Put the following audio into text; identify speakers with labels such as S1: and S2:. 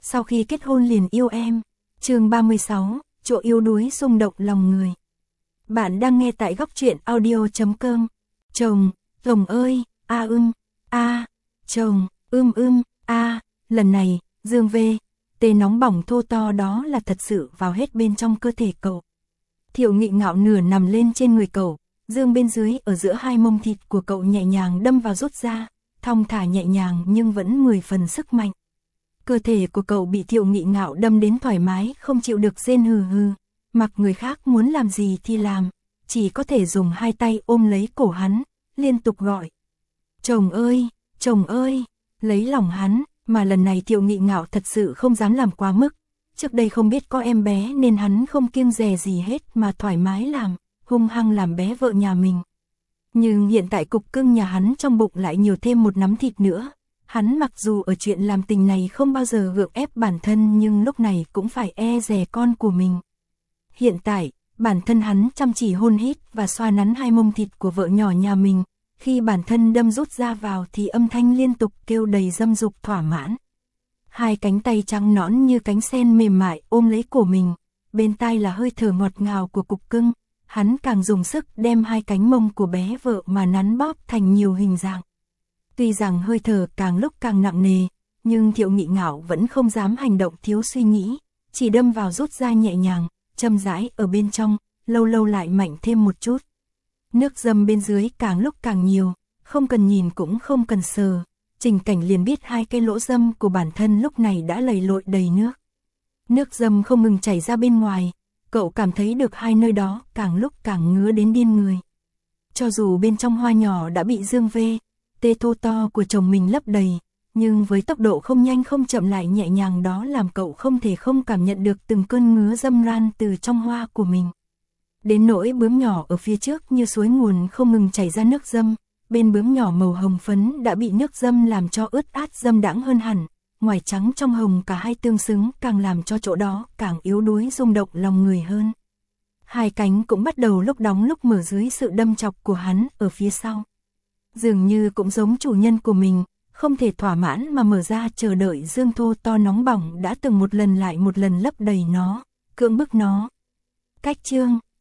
S1: sau khi kết hôn liền yêu em. Chương 36, chỗ yếu đuối xung động lòng người. Bạn đang nghe tại góc truyện audio.com. Chồng, chồng ơi, chồng, lần này, Dương V, tê nóng bỏng thô to đó là thật sự vào hết bên trong cơ thể cậu. Thiệu Nghị ngạo nửa nằm lên trên người cậu, Dương bên dưới ở giữa hai mông thịt của cậu nhẹ nhàng đâm vào rút ra, thong thả nhẹ nhàng nhưng vẫn 10 phần sức mạnh. Cơ thể của cậu bị Thiệu Nghị ngạo đâm đến thoải mái không chịu được rên hừ hừ, mặc người khác muốn làm gì thì làm, chỉ có thể dùng hai tay ôm lấy cổ hắn, liên tục gọi. Chồng ơi, lấy lòng hắn, mà lần này Thiệu Nghị ngạo thật sự không dám làm quá mức. Trước đây không biết có em bé nên hắn không kiêng dè gì hết mà thoải mái làm, hung hăng làm bé vợ nhà mình. Nhưng hiện tại cục cưng nhà hắn trong bụng lại nhiều thêm một nắm thịt nữa. Hắn mặc dù ở chuyện làm tình này không bao giờ gượng ép bản thân nhưng lúc này cũng phải e dè con của mình. Hiện tại, bản thân hắn chăm chỉ hôn hít và xoa nắn hai mông thịt của vợ nhỏ nhà mình. Khi bản thân đâm rút ra vào thì âm thanh liên tục kêu đầy dâm dục thỏa mãn. Hai cánh tay trắng nõn như cánh sen mềm mại ôm lấy cổ mình, bên tai là hơi thở ngọt ngào của cục cưng. Hắn càng dùng sức đem hai cánh mông của bé vợ mà nắn bóp thành nhiều hình dạng. Tuy rằng hơi thở càng lúc càng nặng nề, nhưng Thiệu Nghị ngạo vẫn không dám hành động thiếu suy nghĩ, chỉ đâm vào rút ra nhẹ nhàng, châm rãi ở bên trong, lâu lâu lại mạnh thêm một chút. Nước dâm bên dưới càng lúc càng nhiều, không cần nhìn cũng không cần sờ, Trình Cảnh liền biết hai cái lỗ dâm của bản thân lúc này đã lầy lội đầy nước. Nước dâm không ngừng chảy ra bên ngoài, cậu cảm thấy được hai nơi đó càng lúc càng ngứa đến điên người. Cho dù bên trong hoa nhỏ đã bị Dương V, tê thô to của chồng mình lấp đầy, nhưng với tốc độ không nhanh không chậm lại nhẹ nhàng đó làm cậu không thể không cảm nhận được từng cơn ngứa dâm ran từ trong hoa của mình. Đến nỗi bướm nhỏ ở phía trước như suối nguồn không ngừng chảy ra nước dâm, bên bướm nhỏ màu hồng phấn đã bị nước dâm làm cho ướt át dâm đãng hơn hẳn, ngoài trắng trong hồng cả hai tương xứng càng làm cho chỗ đó càng yếu đuối rung động lòng người hơn. Hai cánh cũng bắt đầu lúc đóng lúc mở dưới sự đâm chọc của hắn ở phía sau. Dường như cũng giống chủ nhân của mình, không thể thỏa mãn mà mở ra chờ đợi dương thô to nóng bỏng đã từng một lần lại một lần lấp đầy nó, cưỡng bức nó. Cách chương